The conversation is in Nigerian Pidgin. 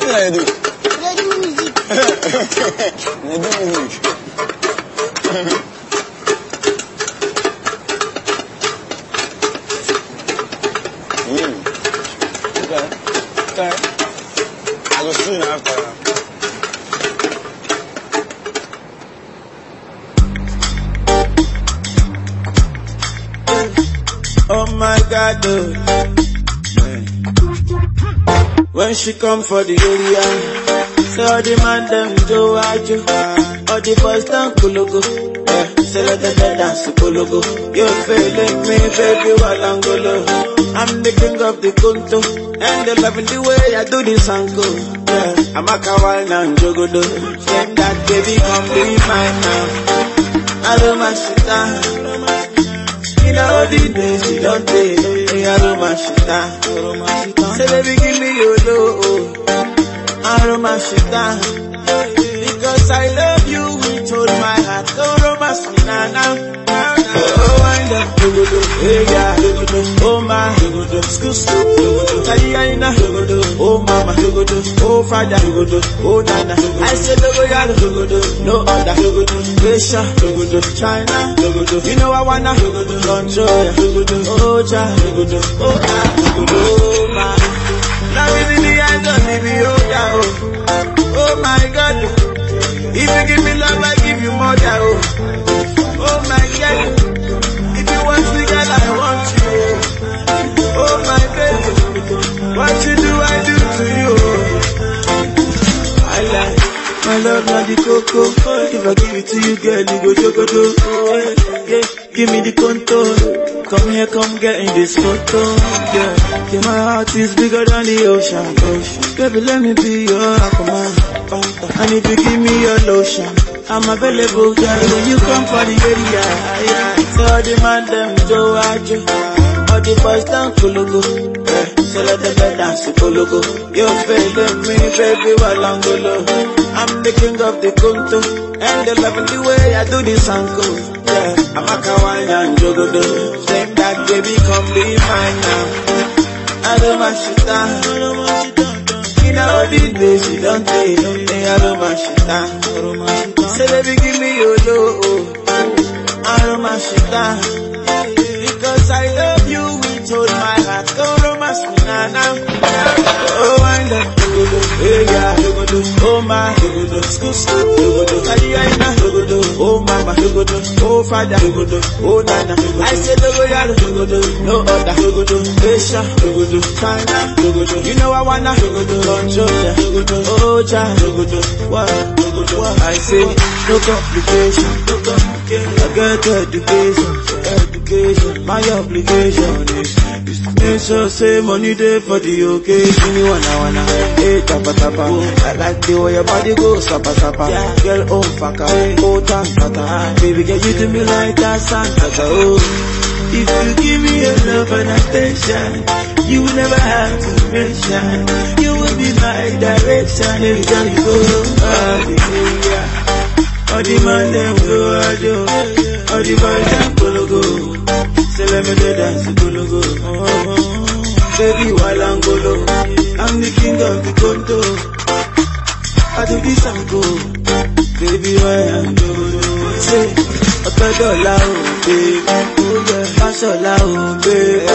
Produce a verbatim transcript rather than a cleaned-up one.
I do? They do music. They do music. mm. Okay. Okay. I go soon after. Oh my God, oh. When she come for the area, say all the man them do ajo, all the boys down kulugo, yeah. Say let them dance kulugo. You feeling me, baby, walangolo. I'm the king of the kunto, and they loving the way I do this angle. Yeah, I'm a kawaii and jogodo. Say that baby, come be mine now. I don't mind shit down. In all the days you don't take, I don't mind shit down. Say baby, give me your love. I don't mind shit down. Because I love you with all my heart. Don't romance me now, now. Oh, wind up, hey, yeah, oh my, school, school, Tayana, oh mama, oh father, oh nana. I said, no other, Asia, China, you know I wanna control, oh child, oh oh my. Now is in the eyes of me, oh oh my God. If you give me love, I give you more, oh oh my God. If you want me, girl, I want you. Oh my baby, what you do, I do to you. I like my love, not the cocoa. If I give it to you, girl, you go jogodo. Oh, yeah, give me the contour. Come here, come get in this photo. Yeah, yeah, my heart is bigger than the ocean. Ocean. Baby, let me be your aquaman. I need to give me your lotion. I'm available, girl, when you come for the area. Yeah. So all the man them do ajo, all the boys down kulugo. Yeah. So let them dance kulugo. You feeling me, baby, walangolo. I'm the king of the kunto, and they loving the way I do this angle. Yeah. I'm a kawaii and jogodo. Saying that baby, come be mine now. I don't mind shit down. In all these days you don't take, I don't mind shit down. Say baby, give me your love. I don't mind shit down. Because I love you with all my heart. Don't romance me now, now. Oh, wind up, hey, yeah, oh my, school, school, Tayana, oh mama, oh father, oh nana. I said, no other, Asia, China, you know I wanna control, oh child, what, I say, no complication, I get education, education, my obligation is, is to make sure say money there for the occasion. You wanna wanna, hey tapa tapa, I like the way your body goes sapa sapa. Girl oh faka, oh tan tata, baby girl you do me like that Santa. Oh, if you give me your love and attention, you will never have to mention. You will be my direction every time you go. Hallelujah. All the man them go ajo, all the boys them go go. Say let me do dance go go. Baby walangolo, I'm the king of the condo. I do this and go, baby why I'm go. Say, a dollar oh baby, fashola oh baby.